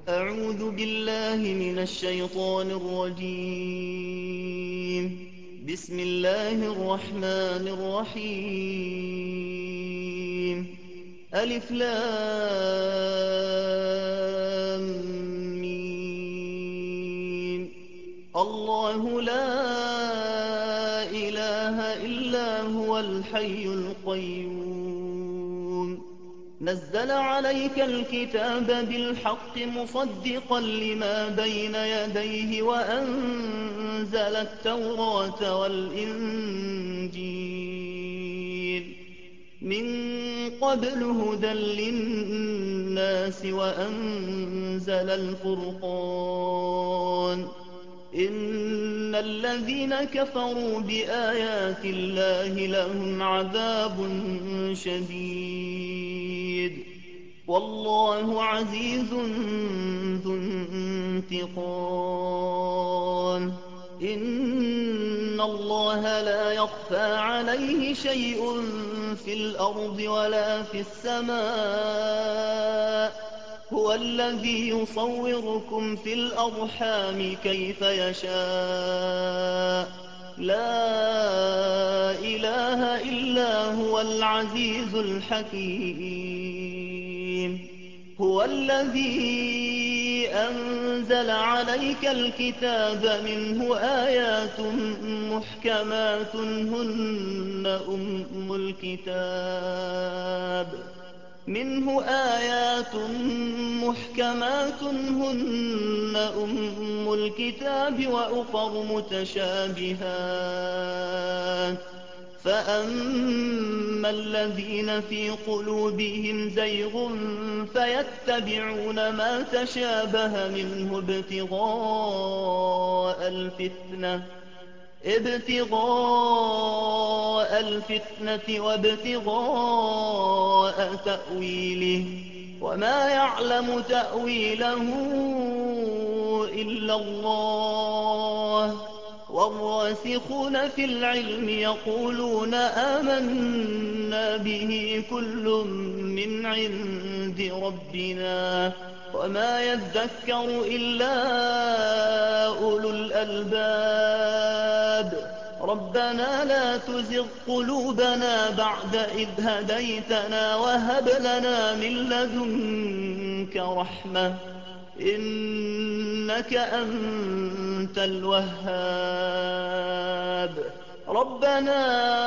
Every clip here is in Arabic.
أعوذ بالله من الشيطان الرجيم. بسم الله الرحمن الرحيم. ألف لام ميم. الله لا إله إلا هو الحي القيوم. نزل عليك الكتاب بالحق مصدقا لما بين يديه وأنزل التوراة والإنجيل من قبل هدى للناس وأنزل الفرقان. إن الذين كفروا بآيات الله لهم عذاب شديد والله عزيز ذو انتقام. إن الله لا يخفى عليه شيء في الأرض ولا في السماء. هو الذي يصوركم في الأرحام كيف يشاء. لا إله إلا هو العزيز الحكيم. هو الذي أنزل عليك الكتاب منه آيات محكمات هن أم الكتاب. منه آيات محكمات هن أم الكتاب وأخر متشابهات. فأما الذين في قلوبهم زيغ فيتبعون ما تشابه منه ابتغاء الفتنة وابتغاء تأويله وما يعلم تأويله إلا الله. والراسخون في العلم يقولون آمنا به كل من عند ربنا وما يذكر إلا أولو الألباب. ربنا لا تزغ قلوبنا بعد إذ هديتنا وهب لنا من لدنك رحمة إنك أنت الوهاب. ربنا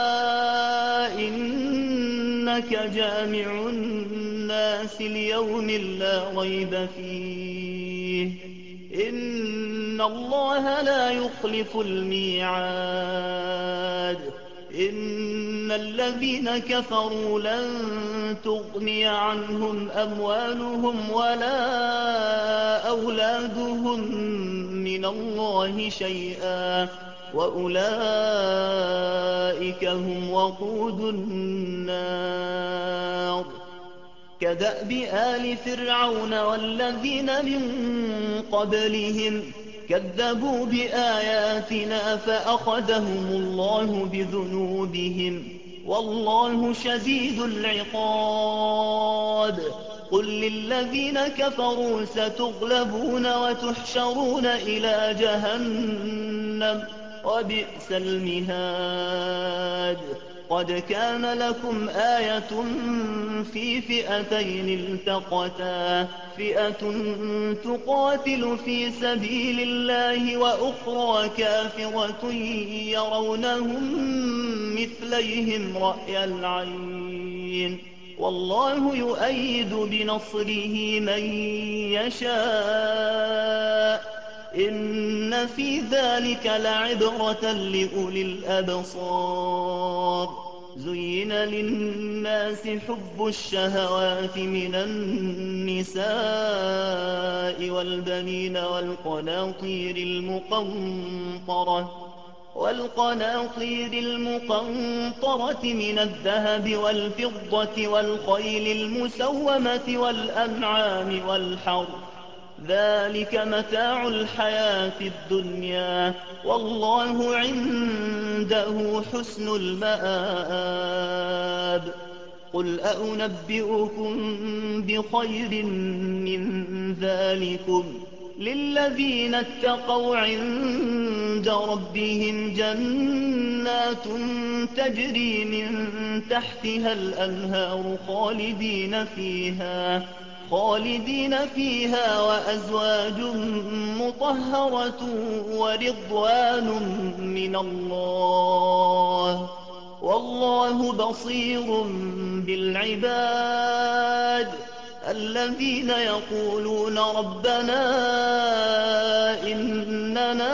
إنك جامع الناس ليوم لا ريب فيه إن الله لا يخلف الميعاد. إن الذين كفروا لن تغني عنهم أموالهم ولا أولادهم من الله شيئا وأولئك هم وقود النار. كدأب آل فرعون والذين من قبلهم كذبوا بآياتنا فأخذهم الله بذنوبهم والله شديد العقاب. قل للذين كفروا ستغلبون وتحشرون إلى جهنم وبئس المهاد. قد كان لكم آية في فئتين التقتا فئة تقاتل في سبيل الله وأخرى كافرة يرونهم مثليهم رأي العين والله يؤيد بنصره من يشاء. إن في ذلك لعبرة لأولي الأبصار. زين للناس حب الشهوات من النساء والبنين والقناطير المقنطرة من الذهب والفضة والخيل المسومة والأنعام والحرث ذلك متاع الحياة الدنيا والله عنده حسن المآب. قُلْ أَؤُنَبِّئُكُم بِخَيْرٍ مِّن ذَٰلِكُمْ لِلَّذِينَ اتَّقَوْا عِندَ رَبِّهِمْ جَنَّاتٌ تَجْرِي مِن تَحْتِهَا الْأَنْهَارُ خَالِدِينَ فِيهَا وَأَزْوَاجٌ مُّطَهَّرَةٌ وَرِضْوَانٌ مِّنَ اللَّهِ ۗ وَاللَّهُ بَصِيرٌ بِالْعِبَادِ الَّذِينَ يَقُولُونَ رَبَّنَا إِنَّنَا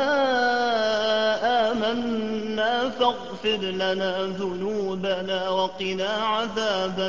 آمَنَّا فاغْفِرْ لَنَا ذُنُوبَنَا وَقِنَا عَذَابَ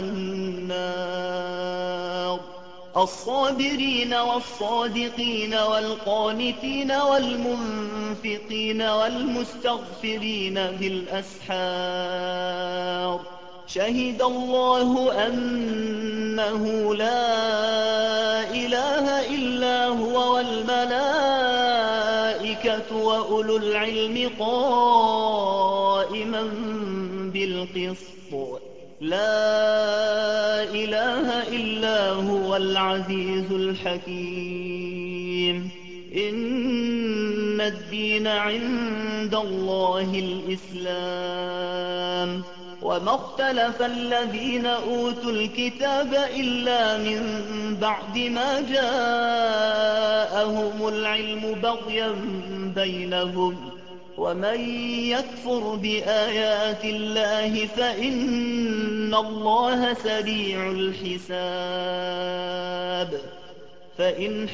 النَّارِ الصَّابِرِينَ وَالصَّادِقِينَ وَالْقَانِتِينَ وَالْمُنفِقِينَ وَالْمُسْتَغْفِرِينَ بِالْأَسْحَارِ شَهِدَ اللَّهُ أَنَّهُ لَا إِلَٰهَ إِلَّا هُوَ وَالْمَلَائِكَةُ وَأُولُو الْعِلْمِ قَائِمًا بِالْقِسْطِ لَا إِلَٰهَ إِلَّا هُوَ الْعَزِيزُ الْحَكِيمُ إِنَّ الدِّينَ عِندَ اللَّهِ الْإِسْلَامُ وَمَا اخْتَلَفَ الَّذِينَ أُوتُوا الْكِتَابَ إِلَّا مِن بَعْدِ مَا جَاءَهُمُ الْعِلْمُ بَغْيًا بَيْنَهُمْ ۗ وَمَن يَكْفُرْ بِآيَاتِ اللَّهِ فَإِنَّ اللَّهَ سَرِيعُ الْحِسَابِ فَإِنْ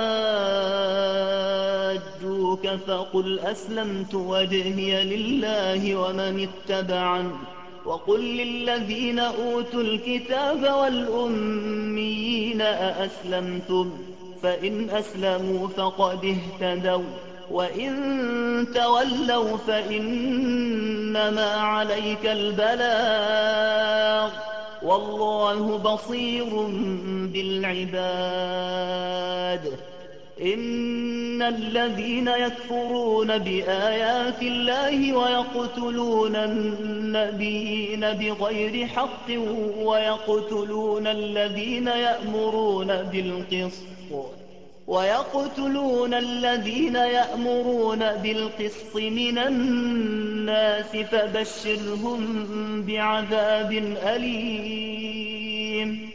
حَاجُّوكَ فَقُلْ أَسْلَمْتُ وَجْهِيَ لِلَّهِ وَمَنِ اتَّبَعَنِ ۗ وَقُل لِّلَّذِينَ أُوتُوا الْكِتَابَ وَالْأُمِّيِّينَ أَأَسْلَمْتُمْ ۚ فَإِنْ أَسْلَمُوا فَقَدِ اهْتَدَوا ۖ وَّإِن تَوَلَّوْا فَإِنَّمَا عَلَيْكَ الْبَلَاغُ ۗ وَاللَّهُ بَصِيرٌ بِالْعِبَادِ إِنَّ الَّذِينَ يَكْفُرُونَ بِآيَاتِ اللَّهِ وَيَقْتُلُونَ النَّبِيِّينَ بِغَيْرِ حَقٍّ وَيَقْتُلُونَ الَّذِينَ يَأْمُرُونَ بِالْقِسْطِ مِنَ النَّاسِ فَبَشِّرْهُم بِعَذَابٍ أَلِيمٍ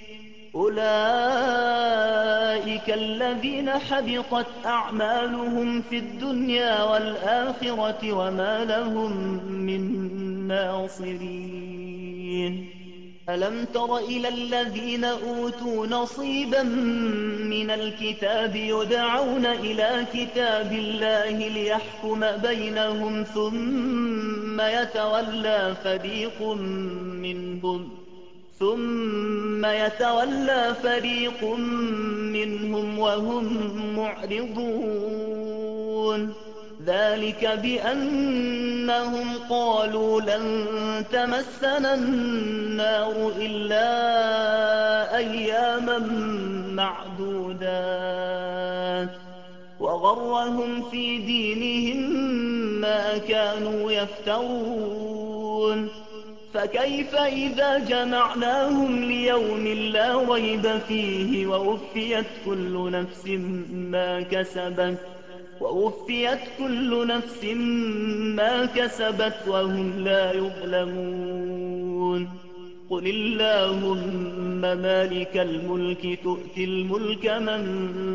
أُولَٰئِكَ الَّذِينَ حَبِطَتْ أَعْمَالُهُمْ فِي الدُّنْيَا وَالْآخِرَةِ وَمَا لَهُم مِّن نَّاصِرِينَ أَلَمْ تَرَ إِلَى الَّذِينَ أُوتُوا نَصِيبًا مِّنَ الْكِتَابِ يُدْعَوْنَ إِلَىٰ كِتَابِ اللَّهِ لِيَحْكُمَ بَيْنَهُمْ ثُمَّ يَتَوَلَّىٰ فَرِيقٌ مِّنْهُمْ وَهُم مُّعْرِضُونَ ذَٰلِكَ بِأَنَّهُمْ قَالُوا لَن تَمَسَّنَا النَّارُ إِلَّا أَيَّامًا مَّعْدُودَاتٍ ۖ وَغَرَّهُمْ فِي دِينِهِم مَّا كَانُوا يَفْتَرُونَ فَكَيْفَ إِذَا جَمَعْنَاهُمْ لِيَوْمٍ لَّا رَيْبَ فِيهِ وَوُفِّيَتْ كُلُّ نَفْسٍ مَّا كَسَبَتْ وَهُمْ لَا يُظْلَمُونَ قُلِ اللَّهُمَّ مَالِكَ الْمُلْكِ تُؤْتِي الْمُلْكَ مَن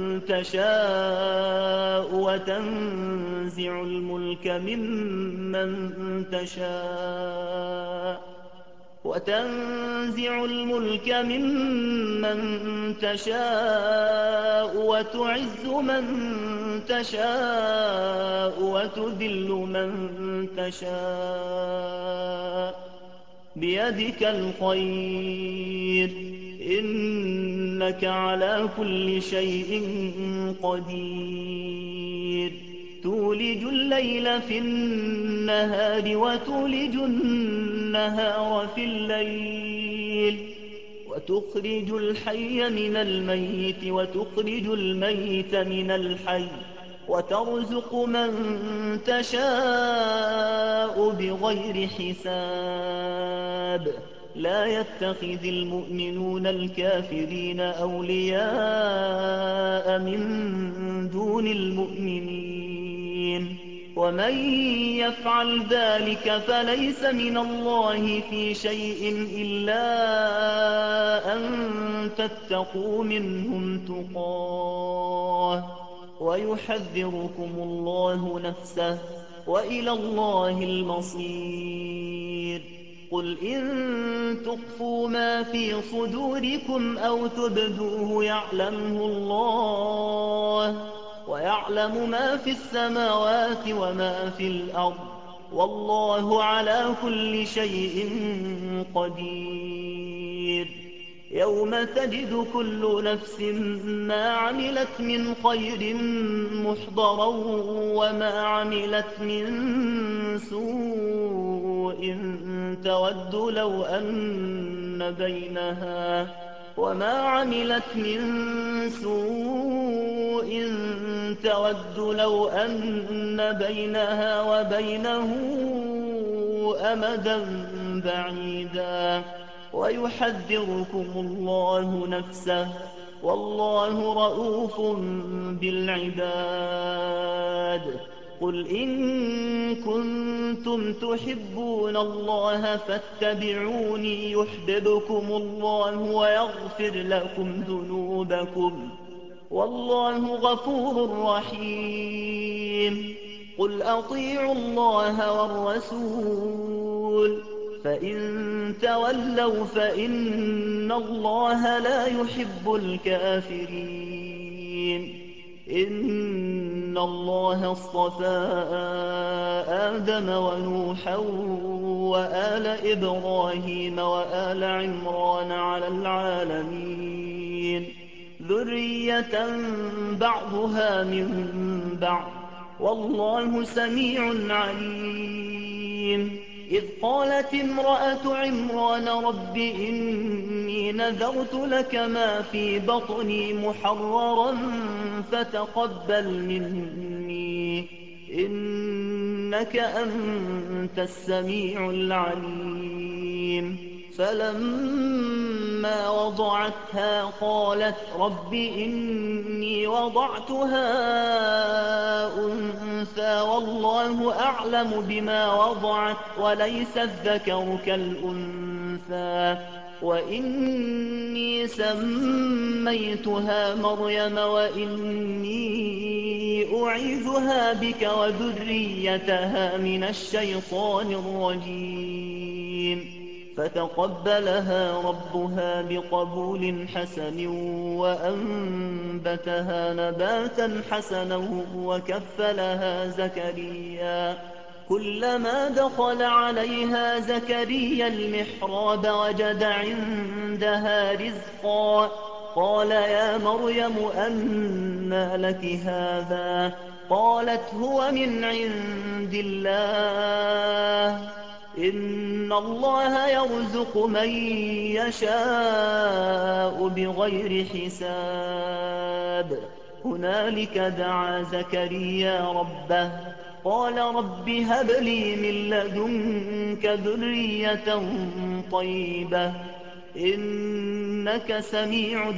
تَشَاءُ وَتَنزِعُ الْمُلْكَ مِمَّن تَشَاءُ وَتُعِزُّ مَن تَشَاءُ وَتُذِلُّ مَن تَشَاءُ ۖ بِيَدِكَ الْخَيْرُ ۖ إِنَّكَ عَلَىٰ كُلِّ شَيْءٍ قَدِيرٌ تُولِجُ اللَّيْلَ فِي النَّهَارِ وَتُولِجُ النَّهَارَ فِي اللَّيْلِ وَتُخْرِجُ الْحَيَّ مِنَ الْمَيِّتِ وَتُخْرِجُ الْمَيِّتَ مِنَ الْحَيِّ وَتَرْزُقُ مَن تَشَاءُ بِغَيْرِ حِسَابٍ لا يتخذ المؤمنون الكافرين أولياء من دون المؤمنين ومن يفعل ذلك فليس من الله في شيء إلا أن تتقوا منهم تقاه ويحذركم الله نفسه وإلى الله المصير قل إن تخفوا ما في صدوركم أو تبدوه يعلمه الله ويعلم ما في السماوات وما في الأرض والله على كل شيء قدير يوم تجد كل نفس ما عملت من خير محضرا وما عملت من سوء تود لو أن بينها وبينه أمدا بعيدا ويحذركم الله نفسه والله رءوف بالعباد قل إن كنتم تحبون الله فاتبعوني يحببكم الله ويغفر لكم ذنوبكم والله غفور رحيم قل أطيعوا الله والرسول فإن تولوا فإن الله لا يحب الكافرين إن الله اصطفى آدم ونوحا وآل إبراهيم وآل عمران على العالمين ذرية بعضها من بعض والله سميع عليم إذ قالت امرأة عمران رب إني نذرت لك ما في بطني محررا فتقبل مني إنك أنت السميع العليم فلما وضعتها قالت رب إني وضعتها أنثى والله أعلم بما وضعت وليس الذكر كالأنثى وإني سميتها مريم وإني أعيذها بك وذريتها من الشيطان الرجيم فتقبلها ربها بقبول حسن وأنبتها نباتا حسنا وكفلها زكريا كلما دخل عليها زكريا المحراب وجد عندها رزقا قال يا مريم أنى لك هذا قالت هو من عند الله إن الله يرزق من يشاء بغير حساب هنالك دعا زكريا ربه قال رب هب لي من لدنك ذرية طيبة إنك سميع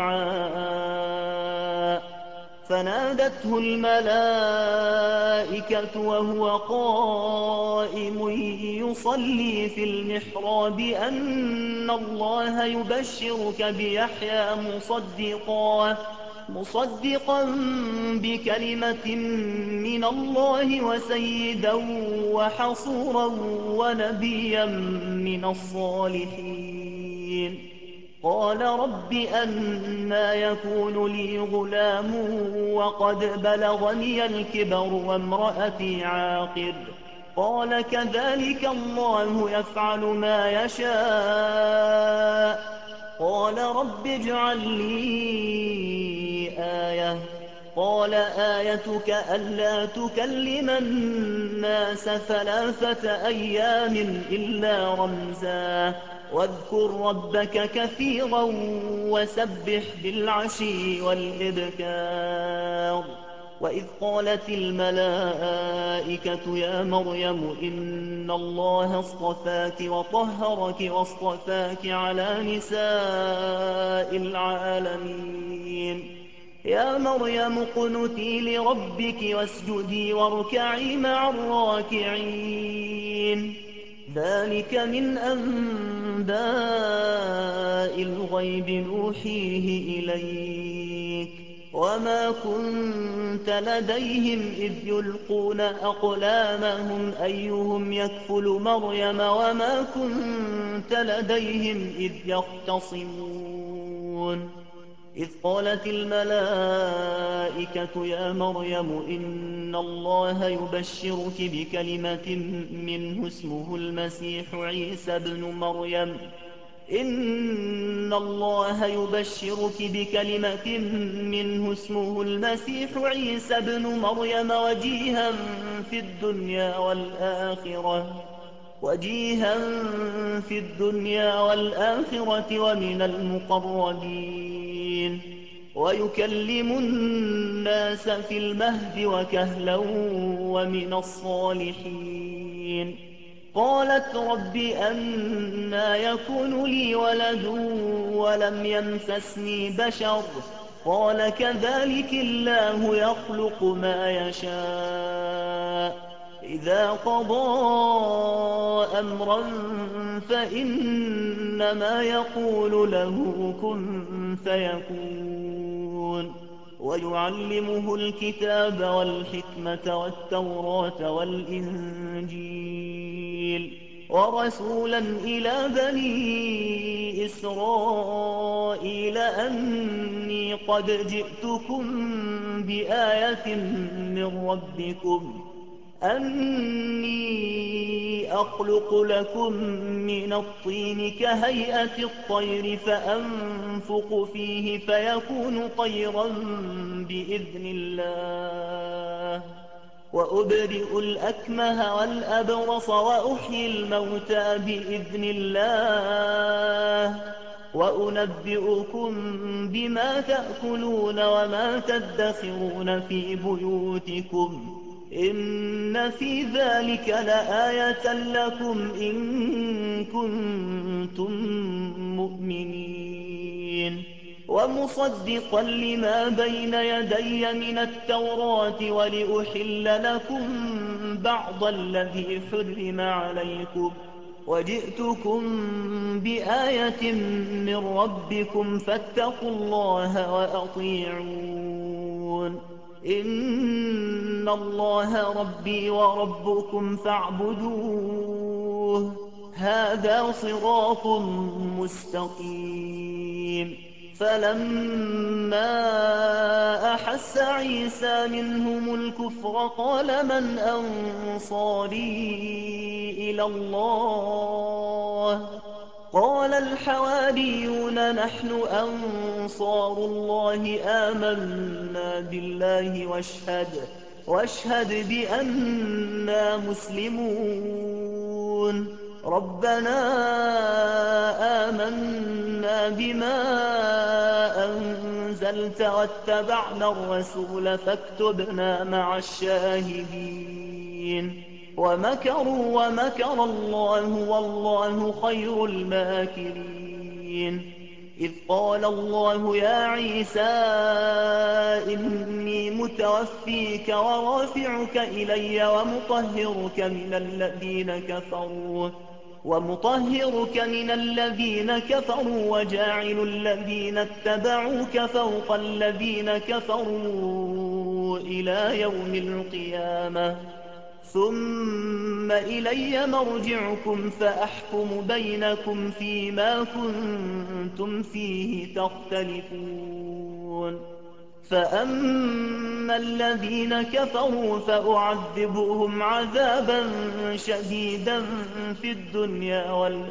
الدعاء فنادته الملائكة وهو قائم يصلي في المحراب أن الله يبشرك بيحيى مصدقا بكلمة من الله وسيدا وحصورا ونبيا من الصالحين قال رب أنى يكون لي غلام وقد بلغني الكبر وامرأتي عاقر قال كذلك الله يفعل ما يشاء قال رب اجعل لي آية قال آيتك ألا تكلم الناس 3 أيام إلا رمزا واذكر ربك كثيرا وسبح بالعشي والإبكار وإذ قالت الملائكة يا مريم إن الله اصطفاك وطهرك واصطفاك على نساء العالمين يا مريم اقنتي لربك واسجدي واركعي مع الراكعين ذلك من أنباء الغيب نوحيه إليك وما كنت لديهم إذ يلقون أقلامهم أيهم يكفل مريم وما كنت لديهم إذ يختصمون إذ قالت الملائكة يا مريم إن الله يبشرك بكلمة منه اسمه المسيح عيسى ابن مريم إن الله يبشرك بكلمة منه اسمه المسيح عيسى ابن مريم وجيها في الدنيا والآخرة ومن المقربين ويكلم الناس في المهد وكهلا ومن الصالحين قالت رب أنى يكون لي ولد ولم يمسسني بشر قال كذلك الله يخلق ما يشاء إذا قضى أمرا فإنما يقول له كن فيكون ويعلمه الكتاب والحكمة والتوراة والإنجيل ورسولا إلى بني إسرائيل أني قد جئتكم بآية من ربكم أني أخلق لكم من الطين كهيئة الطير فأنفخ فيه فيكون طيرا بإذن الله وأبرئ الأكمه والأبرص وأحيي الموتى بإذن الله وأنبئكم بما تأكلون وما تدخرون في بيوتكم إن في ذلك لآية لكم إن كنتم مؤمنين ومصدقا لما بين يدي من التوراة ولأحل لكم بعض الذي حرم عليكم وجئتكم بآية من ربكم فاتقوا الله وأطيعون إن الله ربي وربكم فاعبدوه هذا صراط مستقيم فلما أحس عيسى منهم الكفر قال من أنصاري إلى الله قال الحواريون نحن أنصار الله آمنا بالله واشهد بأننا مسلمون ربنا آمنا بما أنزلت واتبعنا الرسول فاكتبنا مع الشاهدين ومكروا ومكر الله والله خير الماكرين إذ قال الله يا عيسى إني متوفيك ورافعك إلي ومطهرك من الذين كفروا وجاعل الذين اتبعوك فوق الذين كفروا إلى يوم القيامة ثم إلي مرجعكم فأحكم بينكم فيما كنتم فيه تختلفون فأما الذين كفروا فأعذبهم عذابا شديدا في الدنيا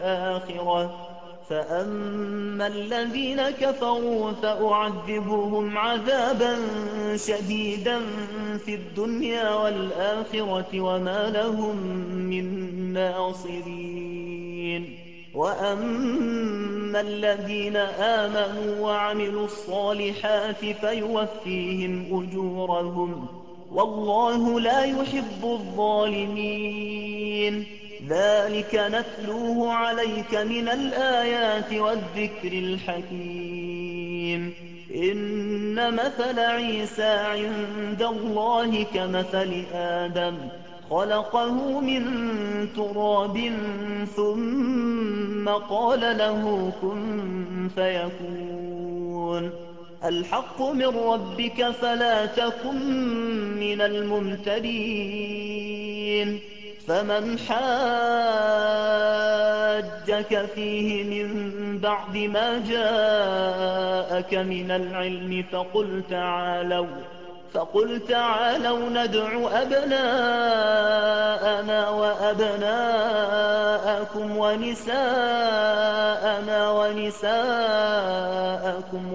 والآخرة وما لهم من ناصرين وأما الذين آمنوا وعملوا الصالحات فيوفيهم أجورهم والله لا يحب الظالمين. ذلك نتلوه عليك من الآيات والذكر الحكيم. إن مثل عيسى عند الله كمثل آدم خلقه من تراب ثم قال له كن فيكون. الحق من ربك فلا تكن من الممترين. فمن حاجك فيه من بعد ما جاءك من العلم فقل تعالوا ندع أبناءنا وأبناءكم ونساءنا ونساءكم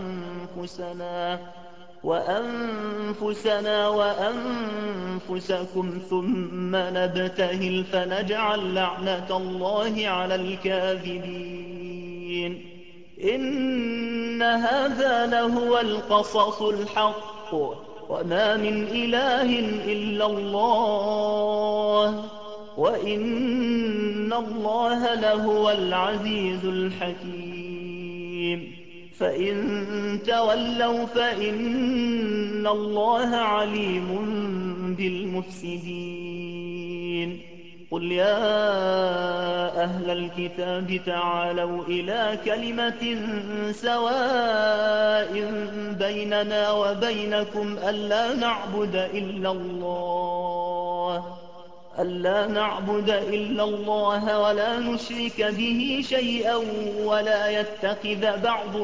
وأنفسنا وأنفسكم ثم نبتهل فنجعل لعنة الله على الكاذبين. إن هذا لهو القصص الحق وما من إله إلا الله وإن الله لهو العزيز الحكيم. فإن تولوا فإن الله عليم بالمفسدين. قل يا أهل الكتاب تعالوا إلى كلمة سواء بيننا وبينكم ألا نعبد إلا الله ولا نشرك به شيئا ولا يتخذ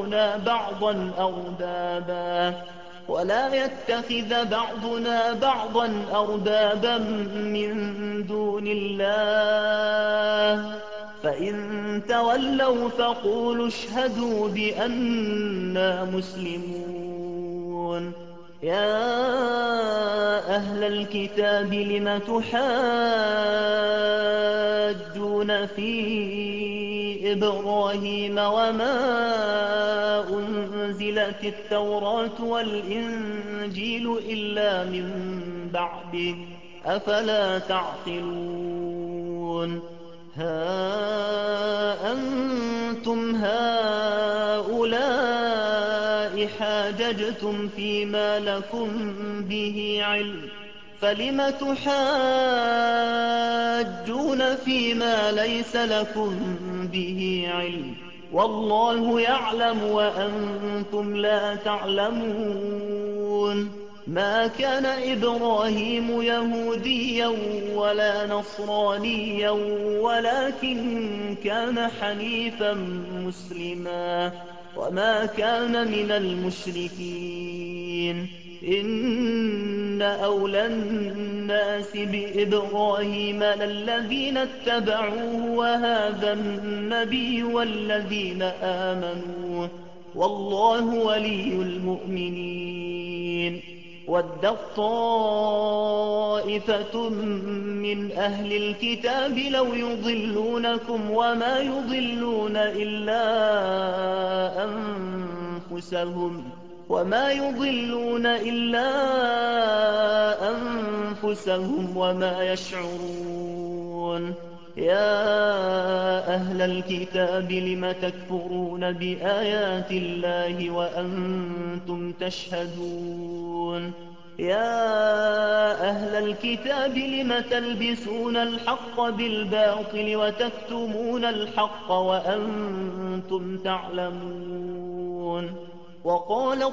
بعضنا أربابا من دون الله. فإن تولوا فقولوا اشهدوا بأننا مسلمون. يا أهل الكتاب لم تحاجون في إبراهيم وما أنزلت التوراة والإنجيل إلا من بعده أفلا تعقلون. ها أنتم هؤلاء حاججتم فيما لكم به علم فلم تحاجون فيما ليس لكم به علم والله يعلم وأنتم لا تعلمون. ما كان إبراهيم يهوديا ولا نصرانيا ولكن كان حنيفا مسلما وما كان من المشركين. إن أولى الناس بإبراهيم للذين اتبعوه وهذا النبي والذين آمنوا والله ولي المؤمنين. ودت طائفة من أهل الكتاب لو يضلونكم وما يضلون إلا أنفسهم وما يشعرون. يا أهل الكتاب لم تكفرون بآيات الله وأنتم تشهدون. يا أهل الكتاب لم تلبسون الحق بالباطل وتكتمون الحق وأنتم تعلمون. وقالت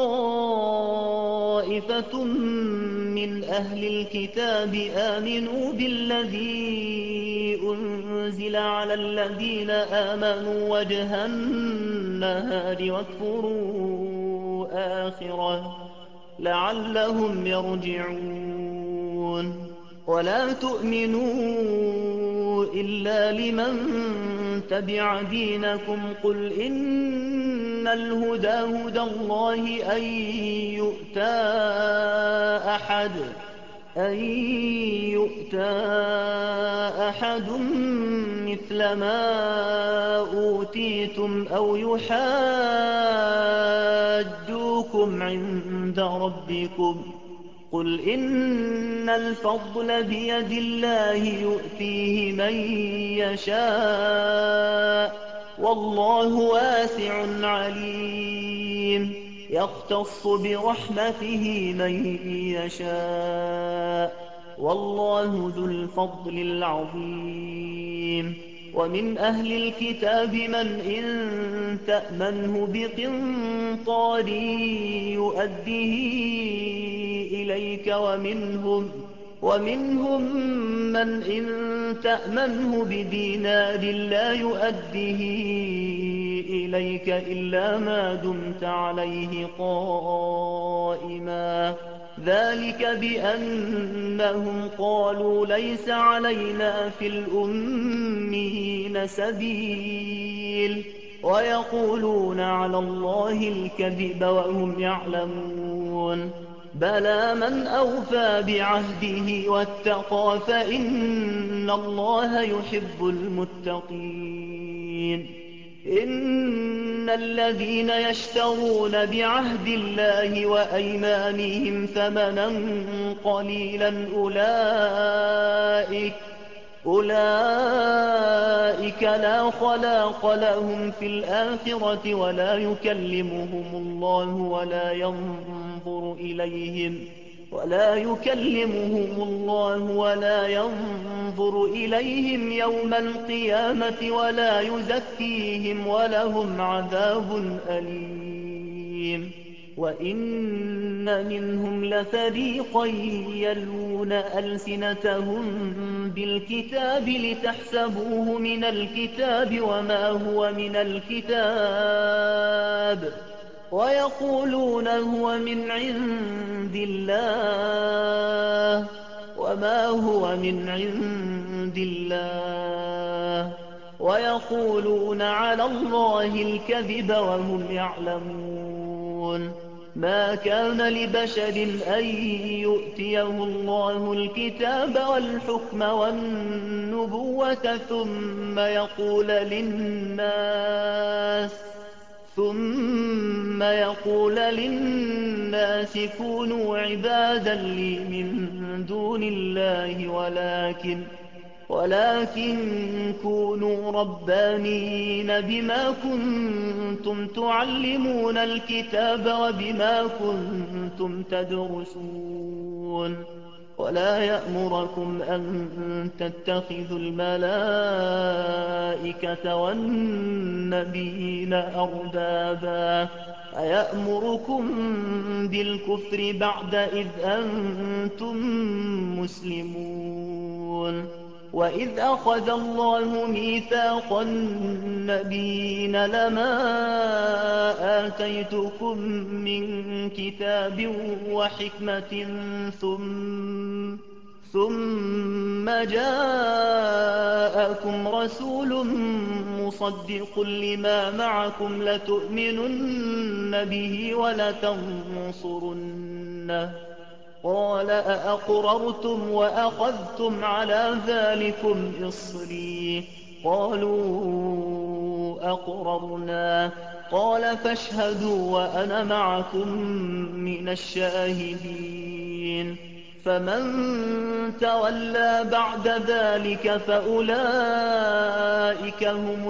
طائفة من أهل الكتاب آمنوا بالذي أنزل على الذين آمنوا وجه النهار واكفروا آخره لعلهم يرجعون. ولا تؤمنوا إلا لمن تبع دينكم قل إن الهدى هدى الله أن يؤتى أحد مثل ما أوتيتم أو يحاجوكم عند ربكم قل إن الفضل بيد الله يؤتيه من يشاء والله واسع عليم يختص برحمته من يشاء والله ذو الفضل العظيم ومن أهل الكتاب من إن تأمنه بقنطار يؤديه إليك ومنهم من إن تأمنه بدينار لا يؤديه إليك إلا ما دمت عليه قائما ذلك بأنهم قالوا ليس علينا في الأميين سبيل ويقولون على الله الكذب وهم يعلمون بلى من أوفى بعهده واتقى فإن الله يحب المتقين إن الذين يشترون بعهد الله وأيمانهم ثمنا قليلا أولئك لا خلاق لهم في الآخرة ولا يكلمهم الله ولا ينظر إليهم يوم القيامة ولا يزكيهم ولهم عذاب أليم وإن منهم لفريقا يلوون ألسنتهم بالكتاب لتحسبوه من الكتاب وما ويقولون هو من عند الله وما هو من عند الله ويقولون على الله الكذب وهم يعلمون ما كان لبشر أن يؤتيه الله الكتاب والحكم والنبوة ثم يقول للناس كونوا عبادا لي من دون الله ولكن كونوا ربانيين بما كنتم تعلمون الكتاب وبما كنتم تدرسون ولا يأمركم أن تتخذوا الملائكة والنبيين أربابا أيأمركم بالكفر بعد إذ أنتم مسلمون وإذ أخذ الله ميثاق النبيين لما آتيتكم من كتاب وحكمة ثم جاءكم رسول مصدق لما معكم لتؤمنن به ولتنصرنه قال أأقررتم وأخذتم على ذلكم إصري قالوا أقررنا قال فاشهدوا وأنا معكم من الشاهدين فمن تولى بعد ذلك فأولئك هم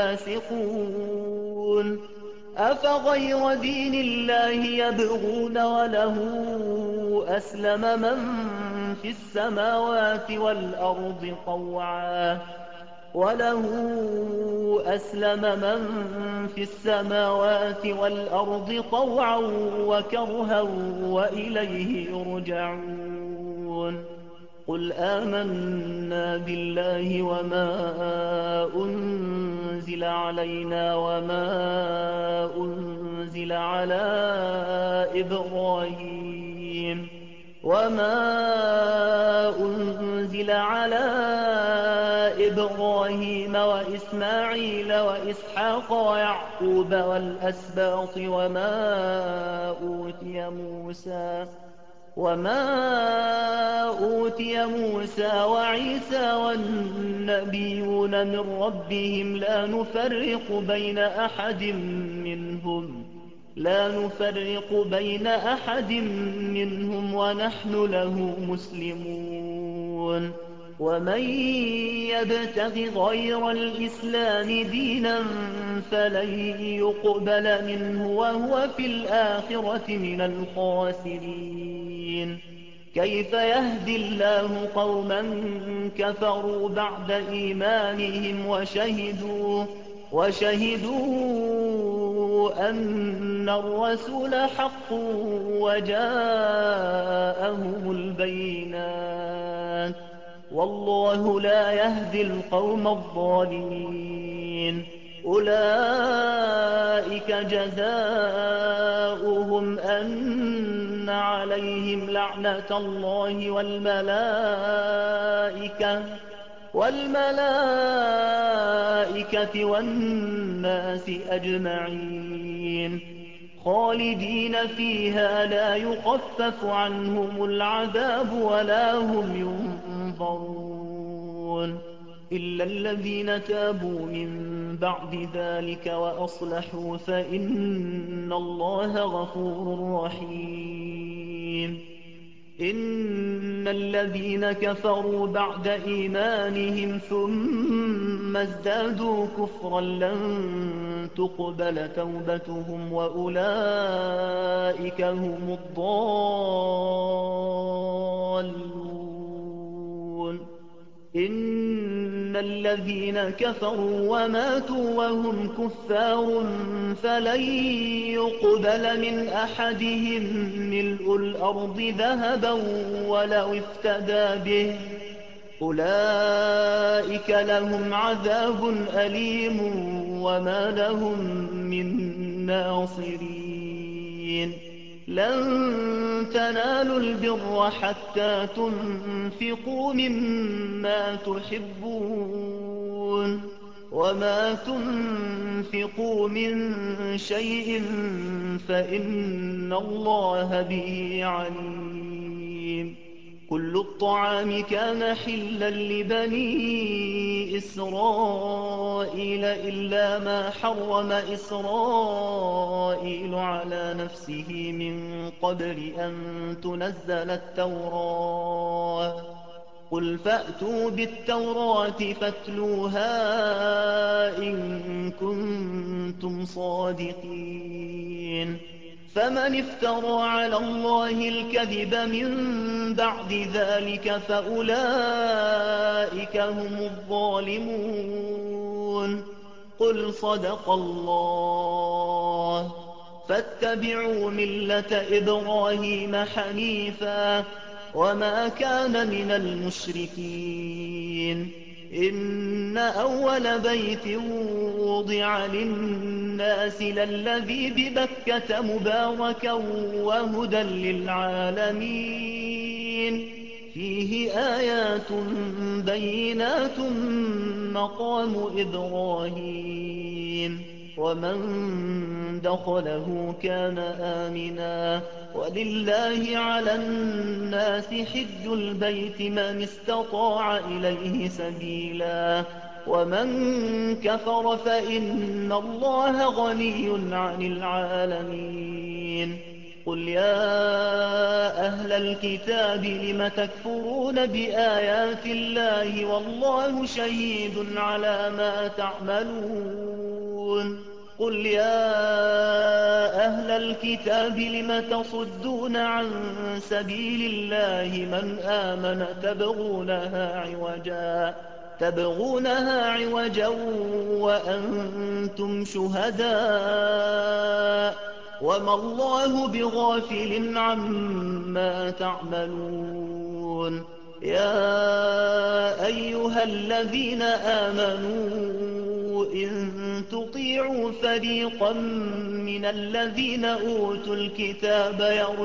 الفاسقون أفغير دين الله يبغون أسلم من في السماوات والأرض طوعا وله أسلم من في السماوات والأرض طوعا وكرها وإليه يرجعون قل آمنا بالله وما أنزل علينا وما أنزل على إبراهيم وإسماعيل وإسحاق ويعقوب والأسباط وما أوتي موسى وعيسى والنبيون من ربهم لا نفرق بين أحد منهم لا نفرق بين أحد منهم ونحن له مسلمون ومن يبتغ غير الإسلام دينا فلن يقبل منه وهو في الآخرة من الخاسرين كيف يهدي الله قوما كفروا بعد إيمانهم وشهدوا أن الرسول حق وجاءهم البينات والله لا يهدي القوم الظالمين أولئك جزاؤهم أن عليهم لعنة الله والملائكة والناس أجمعين خالدين فيها لا يخفف عنهم العذاب ولا هم ينظرون إلا الذين تابوا من بعد ذلك وأصلحوا فإن الله غفور رحيم إن الذين كفروا بعد إيمانهم ثم ازدادوا كفرا لن تقبل توبتهم وأولئك هم الضالون إن الذين كفروا وماتوا وهم كفار فلن يقبل من أحدهم ملء الأرض ذهبا ولو افتدى به أولئك لهم عذاب أليم وما لهم من ناصرين لن تنالوا البر حتى تنفقوا مما تحبون وما تنفقوا من شيء فإن الله به عليم كل الطعام كان حلا لبني إسرائيل إلا ما حرم إسرائيل على نفسه من قبل أن تنزل التوراة قل فأتوا بالتوراة فاتلوها إن كنتم صادقين فمن افترى على الله الكذب من بعد ذلك فأولئك هم الظالمون قل صدق الله فاتبعوا ملة إبراهيم حنيفا وما كان من المشركين إن أول بيت وضع للناس للذي ببكة مباركا وهدى للعالمين فيه آيات بينات مقام إبراهيم ومن دخله كان آمنا ولله على الناس حج البيت من استطاع إليه سبيلا ومن كفر فإن الله غني عن العالمين قل يا أهل الكتاب لم تكفرون بآيات الله والله شهيد على ما تعملون قل يا أهل الكتاب لم تصدون عن سبيل الله من آمن تبغونها عوجا وأنتم شهداء وما الله بغافل عما تعملون يا أيها الذين آمنوا إن تطيعوا فريقا من الذين أوتوا الكتاب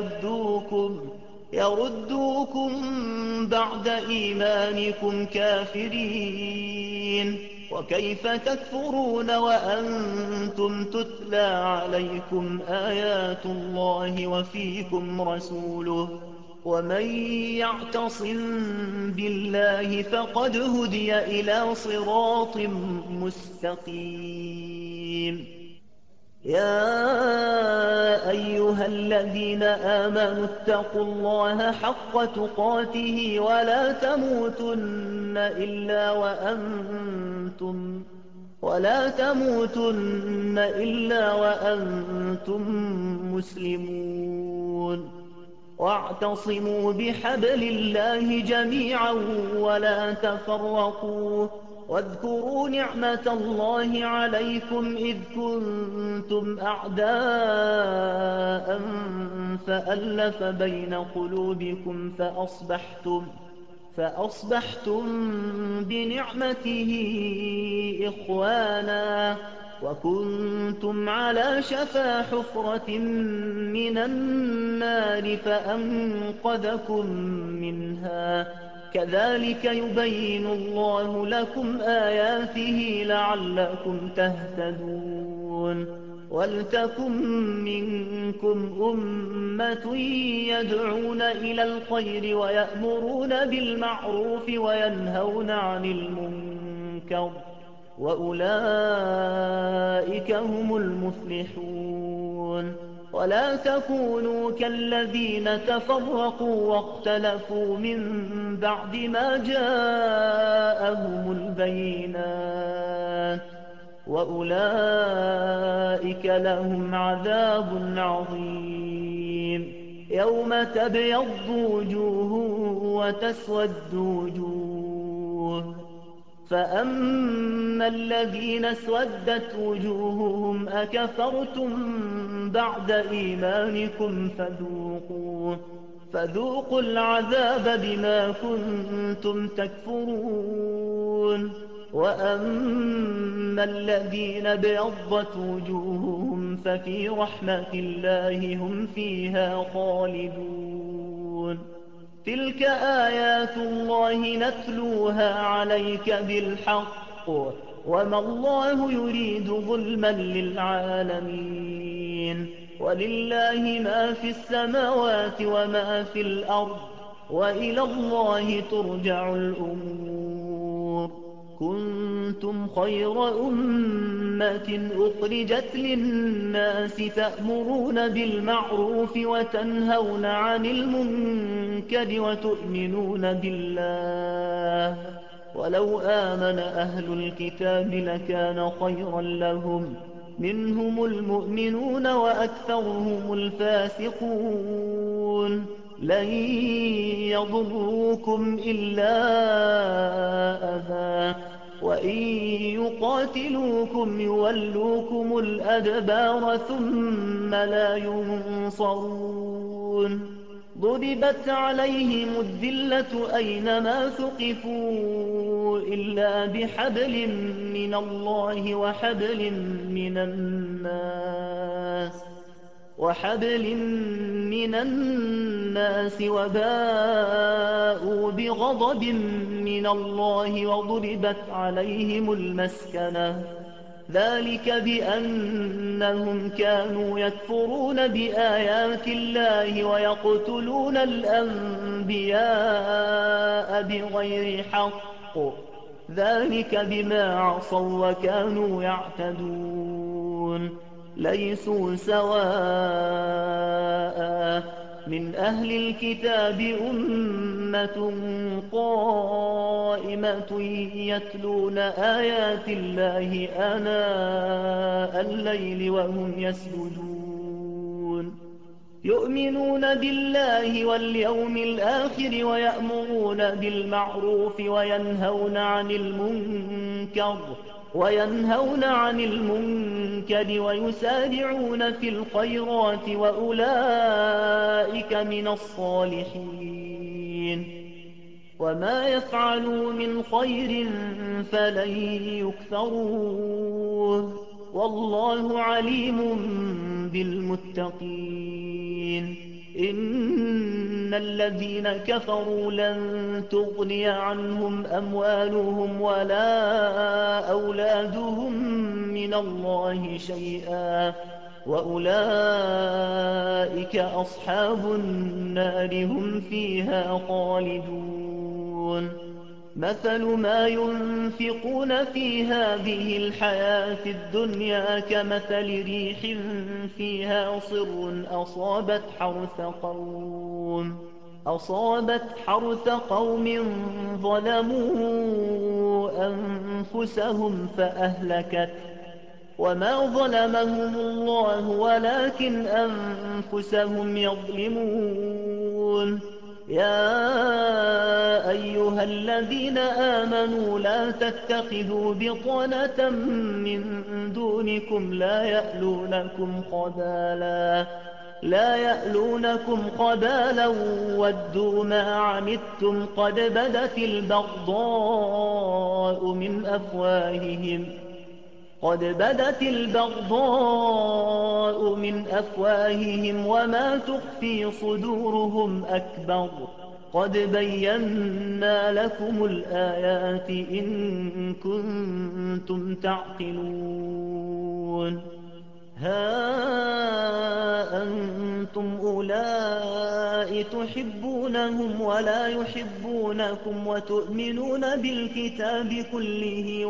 يردوكم بعد إيمانكم كافرين وكيف تكفرون وأنتم تتلى عليكم آيات الله وفيكم رسوله ومن يعتصم بالله فقد هدي إلى صراط مستقيم يا أيها الذين آمنوا اتقوا الله حق تقاته ولا تموتن إلا وأنتم مسلمون. واعتصموا بحبل الله جميعا ولا تفرقوا. واذكروا نعمة الله عليكم إذ كنتم أعداء فألف بين قلوبكم فأصبحتم بنعمته إخوانا وكنتم على شفا حفرة من النار فأنقذكم منها. كذلك يبين الله لكم آياته لعلكم تهتدون. ولتكن منكم أمة يدعون إلى الخير ويأمرون بالمعروف وينهون عن المنكر وأولئك هم المفلحون. ولا تكونوا كالذين تفرقوا واختلفوا من بعد ما جاءهم البينات وأولئك لهم عذاب عظيم. يوم تبيض وجوه وتسود وجوه فأما الذين اسودت وجوههم أكفرتم بعد إيمانكم فذوقوا العذاب بما كنتم تكفرون. وأما الذين ابيضت وجوههم ففي رحمة الله هم فيها خالدون. تلك آيات الله نتلوها عليك بالحق وما الله يريد ظلما للعالمين. ولله ما في السماوات وما في الأرض وإلى الله ترجع الأمور. كنتم خير أمة أخرجت للناس تأمرون بالمعروف وتنهون عن المنكر وتؤمنون بالله. ولو آمن أهل الكتاب لكان خيرا لهم منهم المؤمنون وأكثرهم الفاسقون. لن يضروكم إلا أذى وإن يقاتلوكم يولوكم الأدبار ثم لا ينصرون. ضربت عليهم الذلة أينما ثقفوا إلا بحبل من الله وحبل من الناس وباءوا بغضب من الله وضربت عليهم المسكنة. ذلك بأنهم كانوا يكفرون بآيات الله ويقتلون الأنبياء بغير حق. ذلك بما عصوا وكانوا يعتدون. ليسوا سواء من أهل الكتاب أمة قائمة يتلون آيات الله آناء الليل وهم يسجدون يؤمنون بالله واليوم الآخر ويأمرون بالمعروف وينهون عن المنكر ويسارعون في الخيرات وأولئك من الصالحين. وما يفعلوا من خير فلن يكفروه والله عليم بالمتقين. إن الذين كفروا لن تغني عنهم أموالهم ولا أولادهم من الله شيئا وأولئك أصحاب النار هم فيها خالدون. مثل ما ينفقون في هذه الحياة الدنيا كمثل ريح فيها صر أصابت حرث قوم ظلموا أنفسهم فأهلكت وما ظلمهم الله ولكن أنفسهم يظلمون يا أيها الذين آمنوا لا تتخذوا بطانة من دونكم لا يألونكم خبالا ودوا ما عنتم قد بدت البغضاء من أفواههم وما تخفي صدورهم أكبر قد بينا لكم الآيات إن كنتم تعقلون ها أنتم أولئك تحبونهم ولا يحبونكم وتؤمنون بالكتاب كله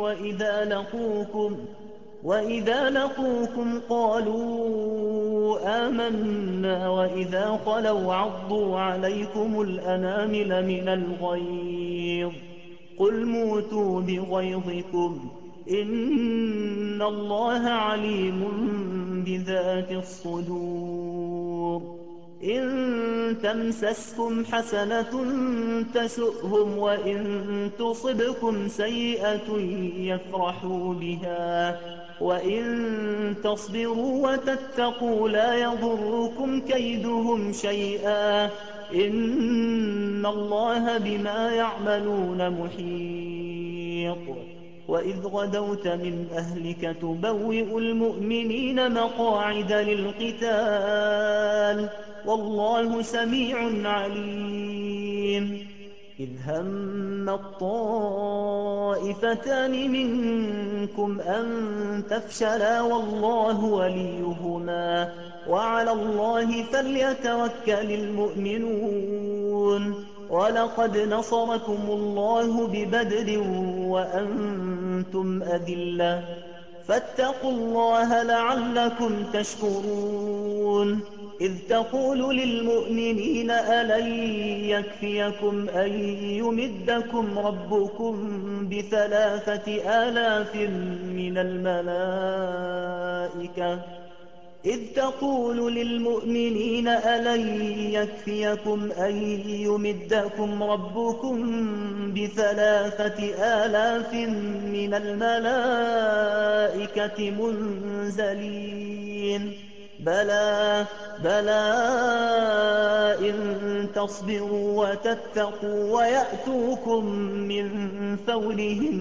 وإذا لقوكم قالوا آمنا وإذا خلوا عضوا عليكم الأنامل من الغيظ قل موتوا بغيظكم إن الله عليم بذات الصدور إن تمسسكم حسنة تسؤهم وإن تصبكم سيئة يفرحوا بها وإن تصبروا وتتقوا لا يضركم كيدهم شيئا إن الله بما يعملون محيط وإذ غدوت من أهلك تبوئ المؤمنين مقاعد للقتال والله سميع عليم إذ هم الطائفتان منكم أن تفشلا والله وليهما وعلى الله فليتوكل المؤمنون ولقد نصركم الله ببدر وأنتم أذلة فاتقوا الله لعلكم تشكرون إذ تقول للمؤمنين ألن يكفيكم أن يمدكم ربكم ب3 آلاف من الملائكة منزلين بلى إن تصبروا وتتقوا ويأتوكم من فورهم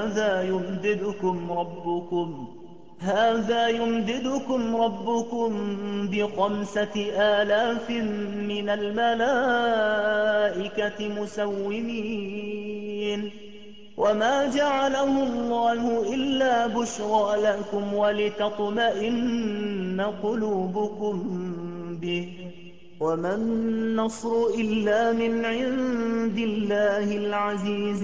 هذا يمددكم ربكم ب5 آلاف من الملائكة مسومين وما جعله الله إلا بشرى لكم ولتطمئن قلوبكم به وما النصر إلا من عند الله العزيز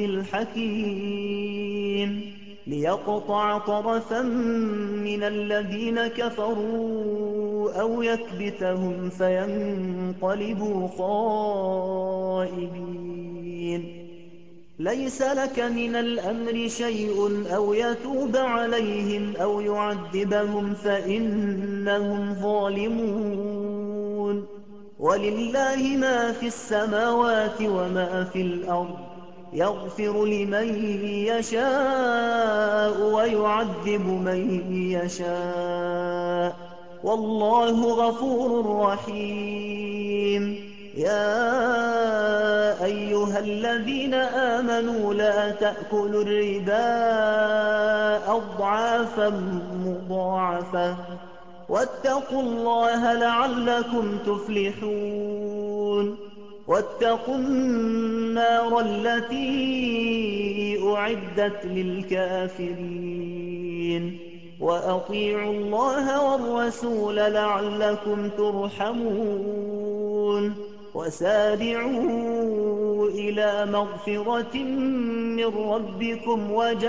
الحكيم ليقطع طرفا من الذين كفروا أو يكبتهم فينقلبوا خائبين ليس لك من الأمر شيء أو يتوب عليهم أو يعذبهم فإنهم ظالمون ولله ما في السماوات وما في الأرض يغفر لمن يشاء ويعذب من يشاء والله غفور رحيم يا أيها الذين آمنوا لا تأكلوا الربا أضعافا مضاعفة واتقوا الله لعلكم تفلحون واتقوا النار التي أعدت للكافرين وأطيعوا الله والرسول لعلكم ترحمون وسارعوا إلى مغفرة من ربكم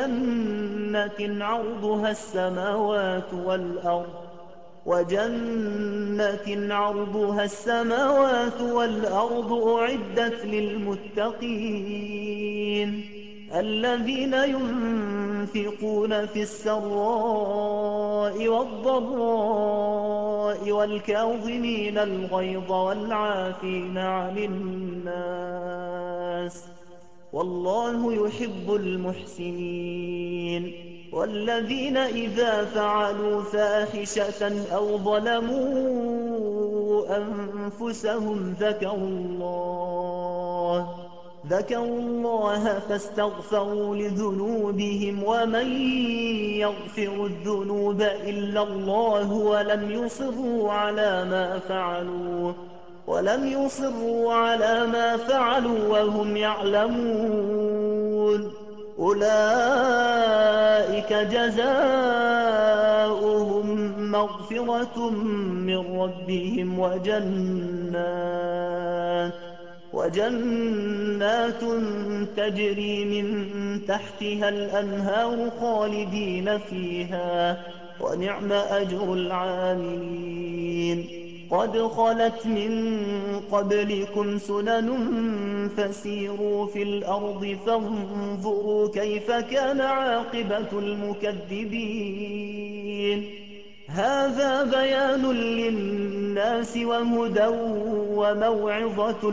وجنة عرضها السماوات والأرض أعدت للمتقين الذين ينفقون في السراء والضراء والكاظمين الغيظ والعافين عن الناس والله يحب المحسنين والذين إذا فعلوا فاحشة أو ظلموا أنفسهم ذكروا الله فاستغفروا لذنوبهم ومن يغفر الذنوب إلا الله ولم يصروا على ما فعلوا وهم يعلمون أولئك جزاؤهم مغفرة من ربهم وجنات تجري من تحتها الأنهار خالدين فيها ونعم أجر العاملين قد خلت من قبلكم سنن فسيروا في الأرض فانظروا كيف كان عاقبة المكذبين هذا بيان للناس وهدى وموعظة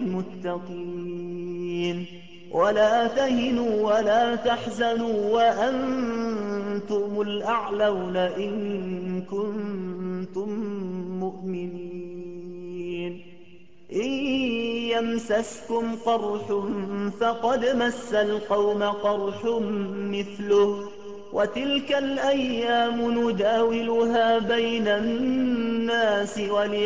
للمتقين ولا تهنوا ولا تحزنوا وأنتم الأعلون إن كنتم مؤمنين إن يمسسكم قرح فقد مس القوم قرح مثله وتلك الأيام نداولها بين الناس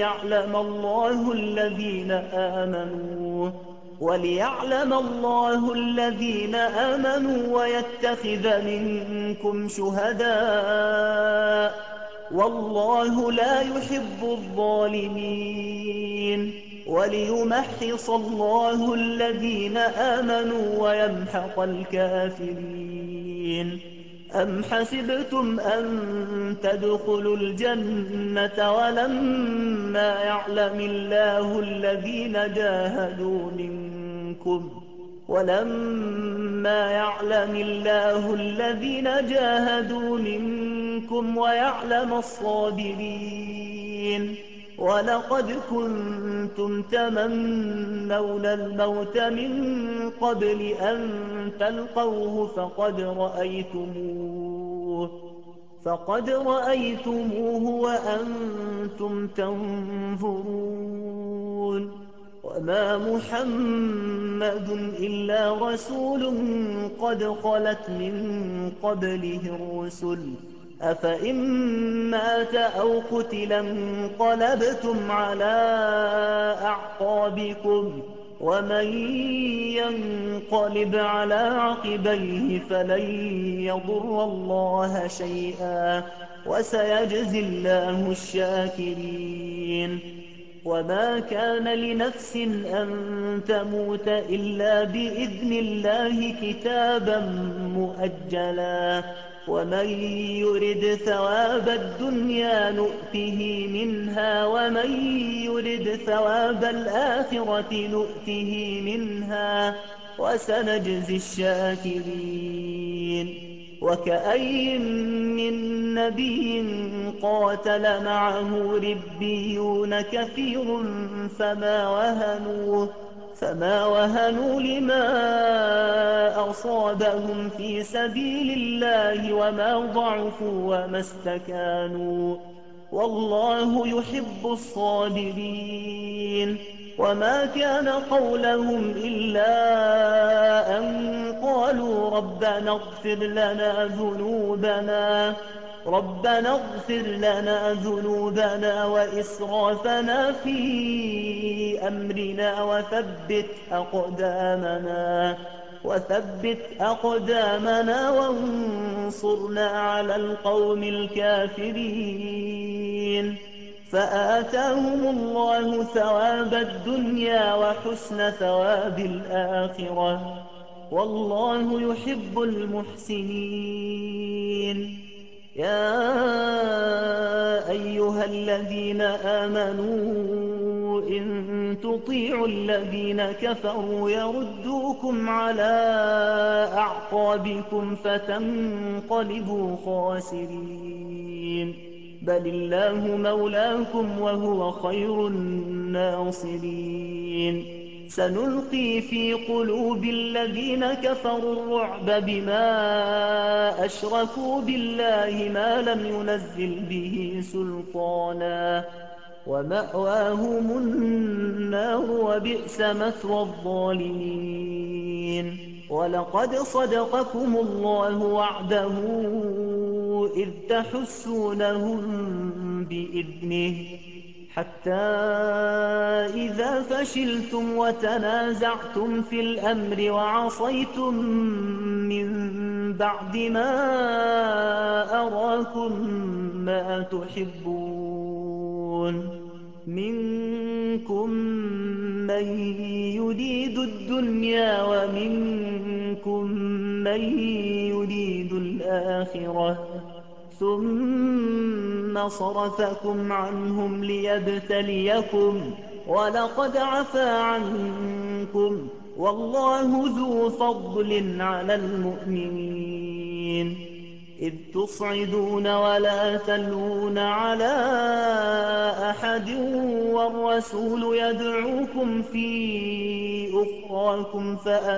وليعلم الله الذين آمنوا ويتخذ منكم شهداء والله لا يحب الظالمين وليمحص الله الذين آمنوا ويمحق الكافرين أم حسبتم أن تدخلوا الجنة ولما يعلم الله الذين جاهدوا منكم ويعلم الصابرين ولقد كنتم تمنون الموت من قبل أن تلقوه فقد رأيتموه وأنتم تنظرون وما محمد إلا رسول قد خلت من قبله الرسل أفإن مات أو قتل انقلبتم على أعقابكم ومن ينقلب على عقبيه فلن يضر الله شيئا وسيجزي الله الشاكرين وما كان لنفس أن تموت إلا بإذن الله كتابا مؤجلا ومن يرد ثواب الدنيا نؤته منها ومن يرد ثواب الآخرة نؤته منها وسنجزي الشاكرين وكأي من نبي قاتل معه ربيون كثير فما وهنوا لما أصابهم في سبيل الله وما ضعفوا وما استكانوا والله يحب الصابرين وما كان قولهم إلا أن قالوا ربنا اغفر لنا ذنوبنا وإسرافنا في أمرنا وثبت أقدامنا وانصرنا على القوم الكافرين فآتاهم الله ثواب الدنيا وحسن ثواب الآخرة، والله يحب المحسنين. يا أيها الذين آمنوا إن تطيعوا الذين كفروا يردوكم على أعقابكم فتنقلبوا خاسرين. بل الله مولاكم وهو خير الناصرين. سنلقي في قلوب الذين كفروا الرعب بما أشركوا بالله ما لم ينزل به سلطانا، ومأواهم النار وبئس مثوى الظالمين. ولقد صدقكم الله وعده إذ تحسونهم بإذنه، حتى إذا فشلتم وتنازعتم في الأمر وعصيتم من بعد ما أراكم ما تحبون، منكم من يريد الدنيا ومنكم من يريد الآخرة، ثم صرفكم عنهم ليبتليكم، ولقد عفا عنكم، والله ذو فضل على المؤمنين. إذ تصعدون ولا تلوون على أحد والرسول يدعوكم في أخراكم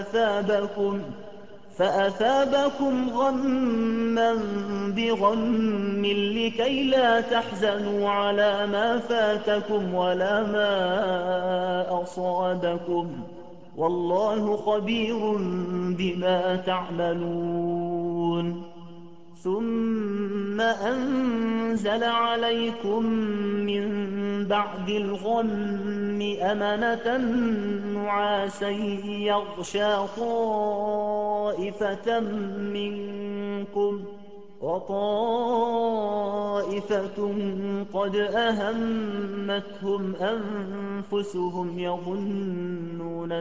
فأثابكم غما بغم لكي لا تحزنوا على ما فاتكم ولا ما أصابكم، والله خبير بما تعملون. ثم أنزل عليكم من بعد الغم أمنة نعاسا يغشى طائفة منكم، وطائفة قد أهمتهم أنفسهم يظنون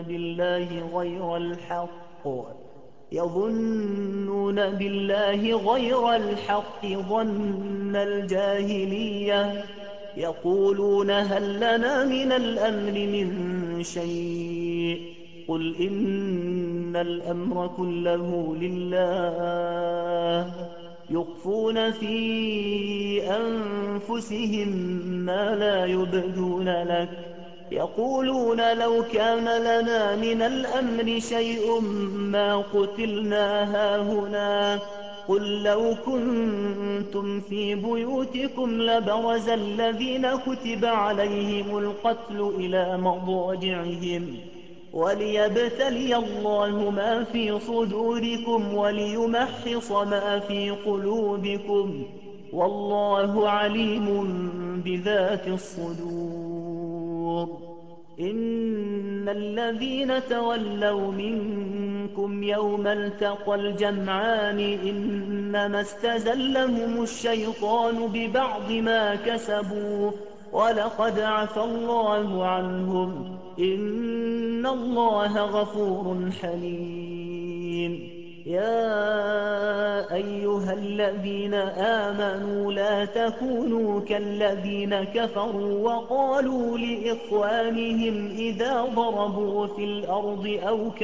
بالله غير الحق ظن الجاهلية، يقولون هل لنا من الأمر من شيء، قل إن الأمر كله لله، يخفون في أنفسهم ما لا يبدون لك، يقولون لو كان لنا من الأمر شيء ما قتلنا هاهنا، قل لو كنتم في بيوتكم لبرز الذين كتب عليهم القتل إلى مضاجعهم، وليبتلي الله ما في صدوركم وليمحص ما في قلوبكم، والله عليم بذات الصدور. إن الذين تولوا منكم يوم التقى الجمعان إنما استزلهم الشيطان ببعض ما كسبوا، ولقد عفى الله عنهم، إن الله غفور حليم. يا أيها الذين آمنوا لا تكونوا كالذين كفروا وقالوا لإخوانهم إذا ضربوا في الأرض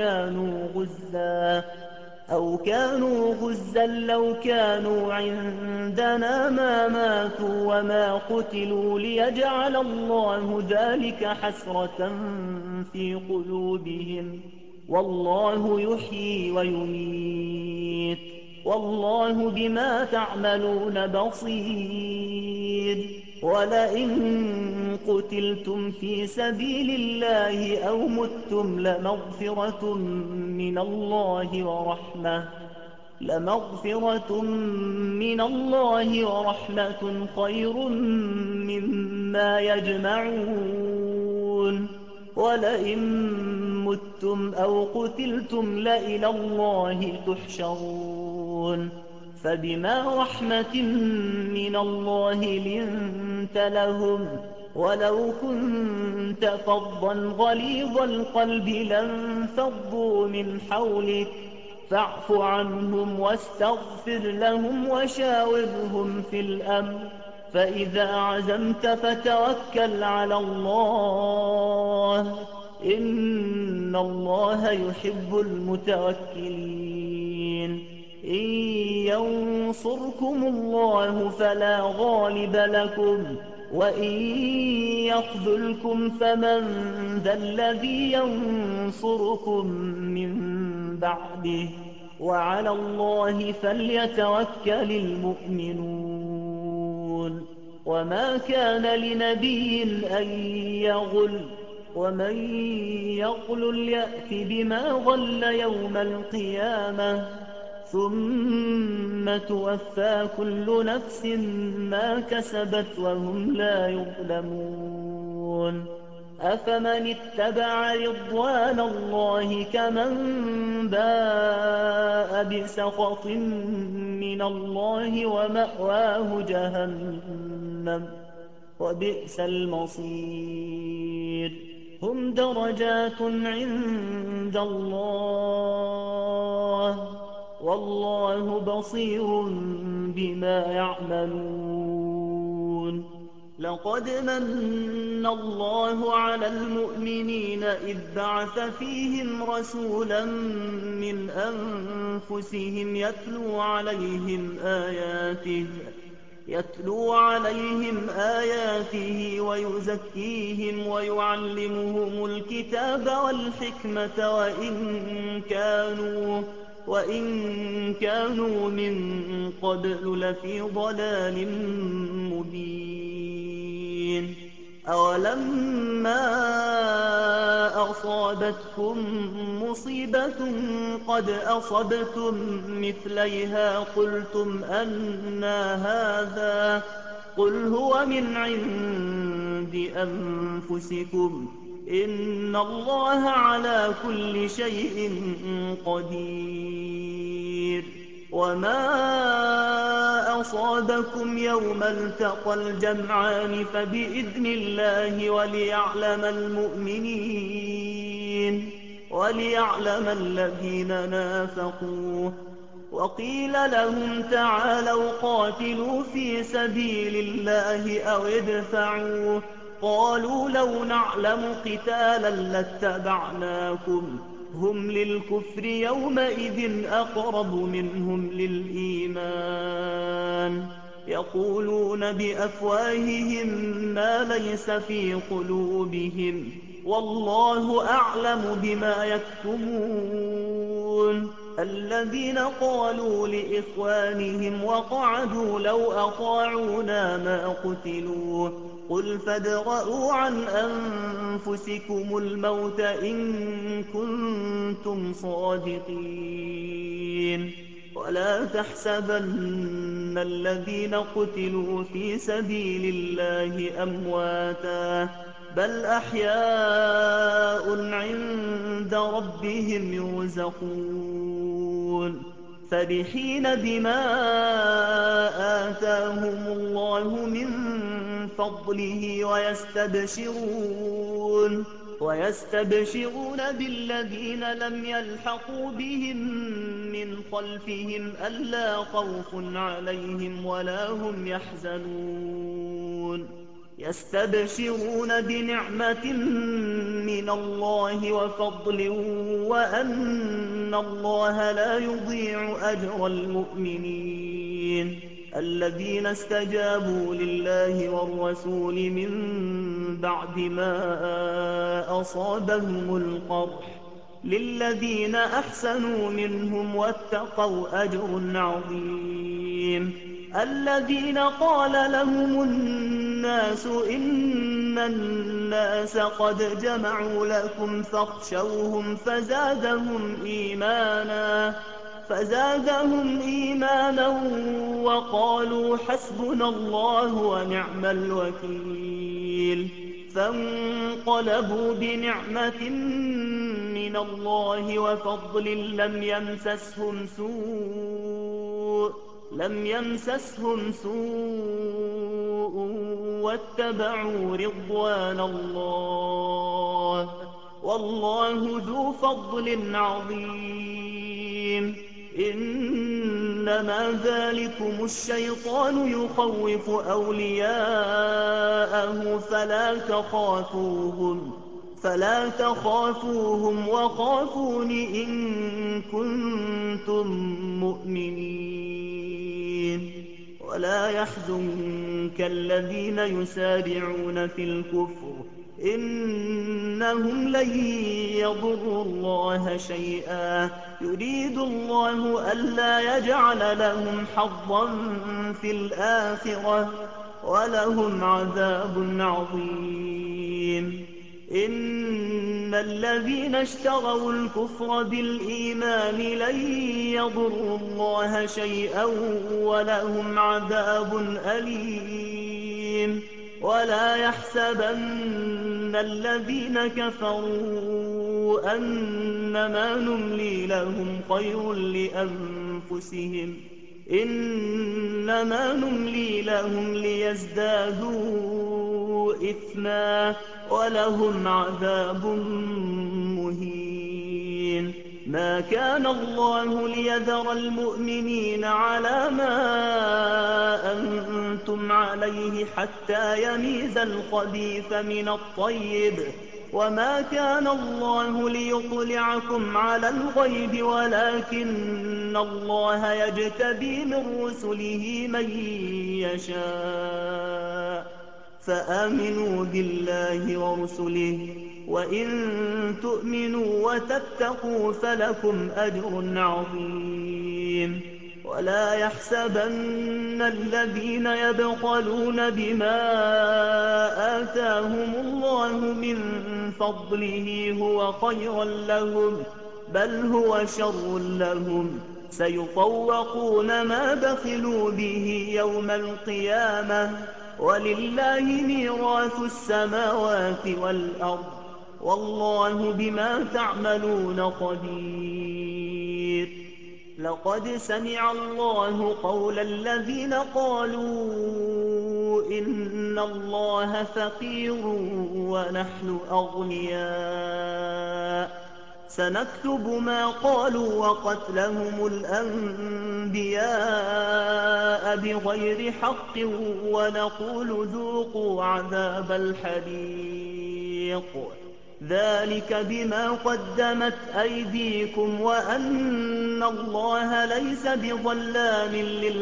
أو كانوا غزا لو كانوا عندنا ما ماتوا وما قتلوا ليجعل الله ذلك حسرة في قلوبهم، والله يحيي ويميت، والله بما تعملون بصير. ولئن قتلتم في سبيل الله أو متم لمغفرة من الله ورحمة خير مما يجمعون. ولئن متم أو قتلتم لإلى الله تحشرون. فبما رحمة من الله لنت لهم، ولو كنت فظا غليظ القلب لانفضوا من حولك، فاعف عنهم واستغفر لهم وشاورهم في الأمر، فإذا عزمت فتوكل على الله، إن الله يحب المتوكلين. إن ينصركم الله فلا غالب لكم، وإن يخذلكم فمن ذا الذي ينصركم من بعده، وعلى الله فليتوكل المؤمنون. وما كان لنبي أن يغل، ومن يغل يأت بما غل يوم القيامة، ثم توفى كل نفس ما كسبت وهم لا يظلمون. أفمن اتبع رضوان الله كمن باء بسخط من الله ومأواه جهنم وبئس المصير. هم درجات عند الله، والله بصير بما يعملون. لقد من الله على المؤمنين إذ بعث فيهم رسولا من أنفسهم يتلو عليهم آياته ويزكيهم ويعلمهم الكتاب والحكمة وإن كانوا من قبل لفي ضلال مبين. أولما أصابتكم مصيبة قد أصبتم مثليها قلتم أنى هذا، قل هو من عند أنفسكم، إن الله على كل شيء قدير. وما أصابكم يوم التقى الجمعان فبإذن الله وليعلم الذين نافقوا. وقيل لهم تعالوا قاتلوا في سبيل الله أو ادفعوا، قالوا لو نعلم قتالا لاتبعناكم، هم للكفر يومئذ أقرب منهم للإيمان، يقولون بأفواههم ما ليس في قلوبهم، والله أعلم بما يكتمون. الذين قالوا لإخوانهم وقعدوا لو أطاعونا ما قتلوا، قل فادرءوا عن أنفسكم الموت إن كنتم صادقين. ولا تحسبن الذين قتلوا في سبيل الله أمواتا، بل أحياء عند ربهم يرزقون، فرحين بما آتاهم الله من فضله ويستبشرون بالذين لم يلحقوا بهم من خلفهم ألا خوف عليهم ولا هم يحزنون، يستبشرون بنعمة من الله وفضل وأن الله لا يضيع أجر المؤمنين. الذين استجابوا لله والرسول من بعد ما أصابهم القرح، للذين أحسنوا منهم واتقوا أجر عظيم. الذين قال لهم الناس إن الناس قد جمعوا لكم فاخشوهم فزادهم إيمانا وقالوا حسبنا الله ونعم الوكيل. فانقلبوا بنعمة من الله وفضل لم يمسسهم سوء لم يمسسهم سوء واتبعوا رضوان الله والله ذو فضل عظيم إنما ذلكم الشيطان يخوف أولياءه فلا تخافوهم وخافون إن كنتم مؤمنين ولا يحزنك الذين يسارعون في الكفر إنهم لن يضروا الله شيئا يريد الله ألا يجعل لهم حظا في الآخرة ولهم عذاب عظيم إن الذين اشتروا الكفر بالإيمان لن يضروا الله شيئا ولهم عذاب أليم ولا يحسبن الذين كفروا أنما نملي لهم خير لأنفسهم إنما نملي لهم ليزدادوا إثما ولهم عذاب مهين ما كان الله ليذر المؤمنين على ما أنتم عليه حتى يميز الخبيث من الطيب وما كان الله ليطلعكم على الغيب ولكن الله يجتبي من رسله من يشاء فآمنوا بالله ورسله وإن تؤمنوا وتتقوا فلكم أجر عظيم ولا يحسبن الذين يبخلون بما آتاهم الله من فضله هو خيرا لهم بل هو شر لهم سيطوقون ما بخلوا به يوم القيامة ولله ميراث السماوات والأرض والله بما تعملون خبير لقد سمع الله قول الذين قالوا إن الله فقير ونحن أغنياء سنكتب ما قالوا وقتلهم الأنبياء بغير حق ونقول ذوقوا عذاب الحريق ذلك بما قدمت أيديكم وأن الله ليس بظلام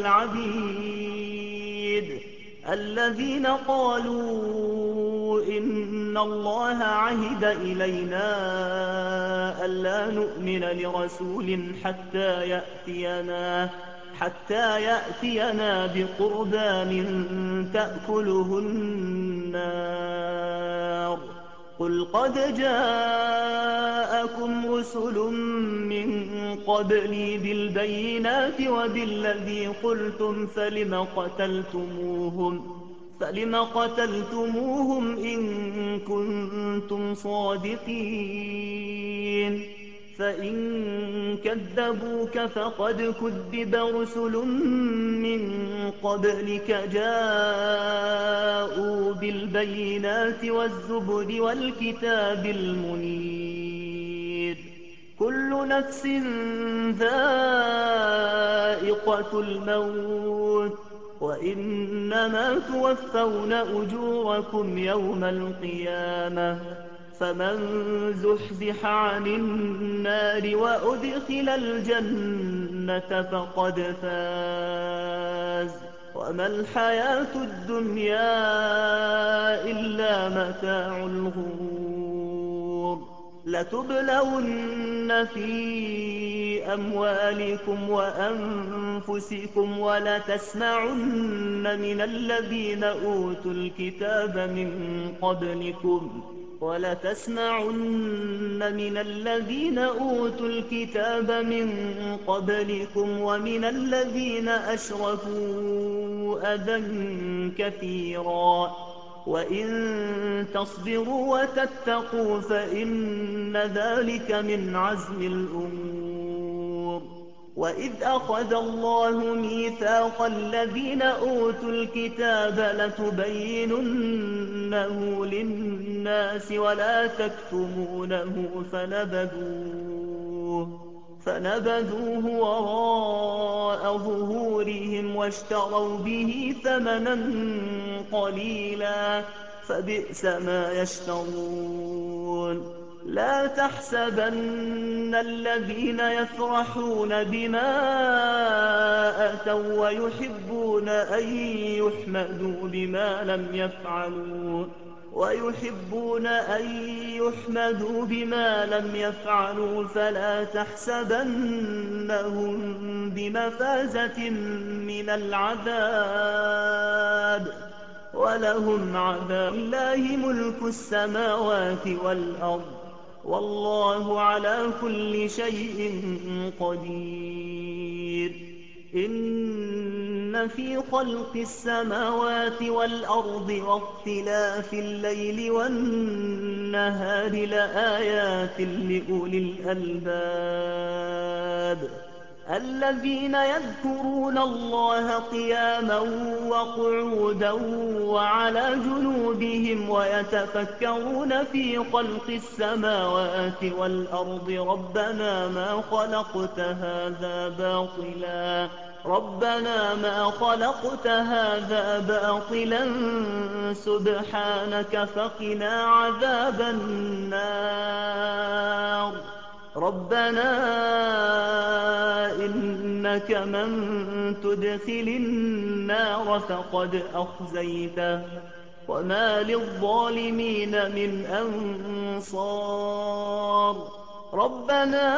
للعبيد الذين قالوا إن الله عهد إلينا ألا نؤمن لرسول حتى يأتينا بقربان تأكله النار قل قد جاءكم رسل من قبلي بالبينات وبالذي قلتم فلم قتلتموهم إن كنتم صادقين فإن كذبوك فقد كذب رسل من قبلك جاءوا بالبينات والزبر والكتاب المنير كل نفس ذائقة الموت وإنما توفون أجوركم يوم القيامة فمن زحزح عن النار وأدخل الجنة فقد فاز وما الحياة الدنيا إلا متاع الغرور لتبلون في أموالكم وأنفسكم ولتسمعن من الذين أوتوا الكتاب من قبلكم ومن الذين أشركوا أذى كثيرا وإن تصبروا وتتقوا فإن ذلك من عزم الأمور وَإِذْ أَخَذَ اللَّهُ مِيثَاقَ الَّذِينَ أُوتُوا الْكِتَابَ لَتُبَيِّنُنَّهُ لِلنَّاسِ وَلَا تَكْتُمُونَهُ فَنَبَذُوهُ وَرَاءَ ظُهُورِهِمْ وَاشْتَرَوْا بِهِ ثَمَنًا قَلِيلًا فَبِئْسَ مَا يَشْتَرُونَ لا تحسبن الذين يفرحون بما أتوا ويحبون أن يحمدوا بما لم يفعلوا فلا تحسبنهم بمفازة من العذاب ولهم عذاب لله ملك السماوات والأرض والله على كل شيء قدير إن في خلق السماوات والأرض واختلاف الليل والنهار لآيات لأولي الألباب الذين يذكرون الله قياما وقعودا وعلى جنوبهم ويتفكرون في خلق السماوات والأرض ربنا ما خلقت هذا باطلا سبحانك فقنا عذاب النار ربنا إنك من تدخل النار فقد أخزيته وما للظالمين من أنصار ربنا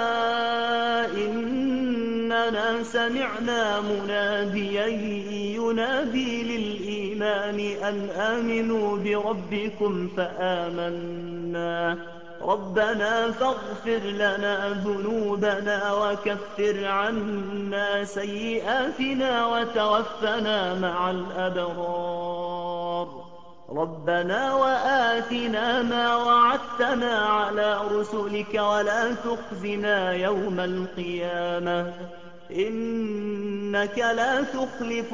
إننا سمعنا مناديا ينادي للإيمان أن آمنوا بربكم فآمنا ربنا فاغفر لنا ذنوبنا وكفر عنا سيئاتنا وتوفنا مع الأبرار ربنا وآتنا ما وعدتنا على رسلك ولا تخزنا يوم القيامة إنك لا تخلف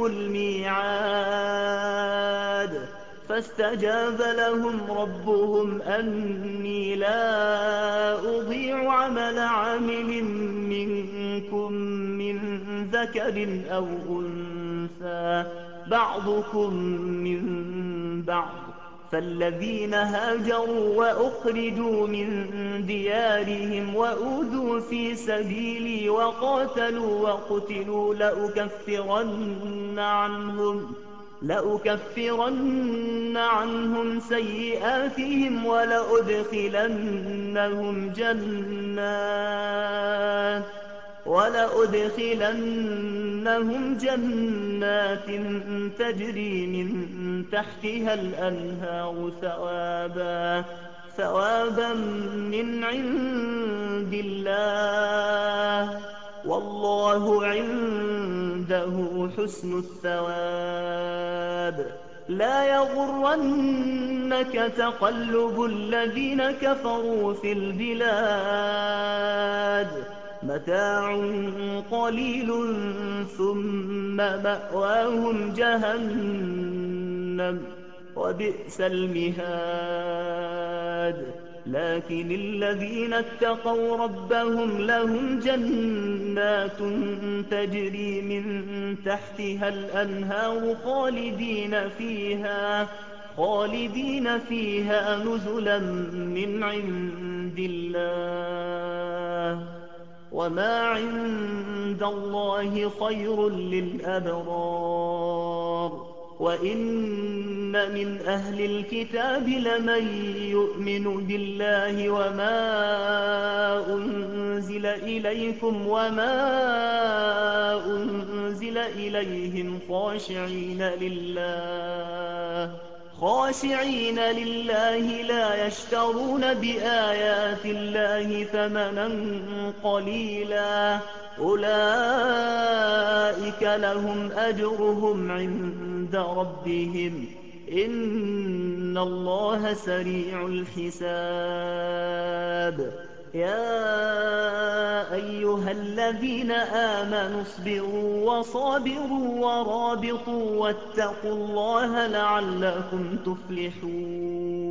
الميعاد فاستجاب لهم ربهم أني لا أضيع عمل عامل منكم من ذكر أو أنثى بعضكم من بعض فالذين هاجروا وأخرجوا من ديارهم وأوذوا في سبيلي وقاتلوا وقتلوا لأكفرن عنهم سيئاتهم ولأدخلنهم جنات تجري من تحتها الأنهار ثوابا من عند الله والله عنده حسن الثواب لا يغرنك تقلب الذين كفروا في البلاد متاع قليل ثم مأواهم جهنم وبئس المهاد لكن الذين اتقوا ربهم لهم جنات تجري من تحتها الأنهار خالدين فيها نزلا من عند الله وما عند الله خير للأبرار وإن من أهل الكتاب لمن يؤمن بالله وما أنزل إليكم وما أنزل إليهم خاشعين لله لا يشترون بآيات الله ثمنا قليلا أولئك لهم أجرهم عند ربهم إن الله سريع الحساب يا أيها الذين آمنوا اصبروا وصابروا ورابطوا واتقوا الله لعلكم تفلحون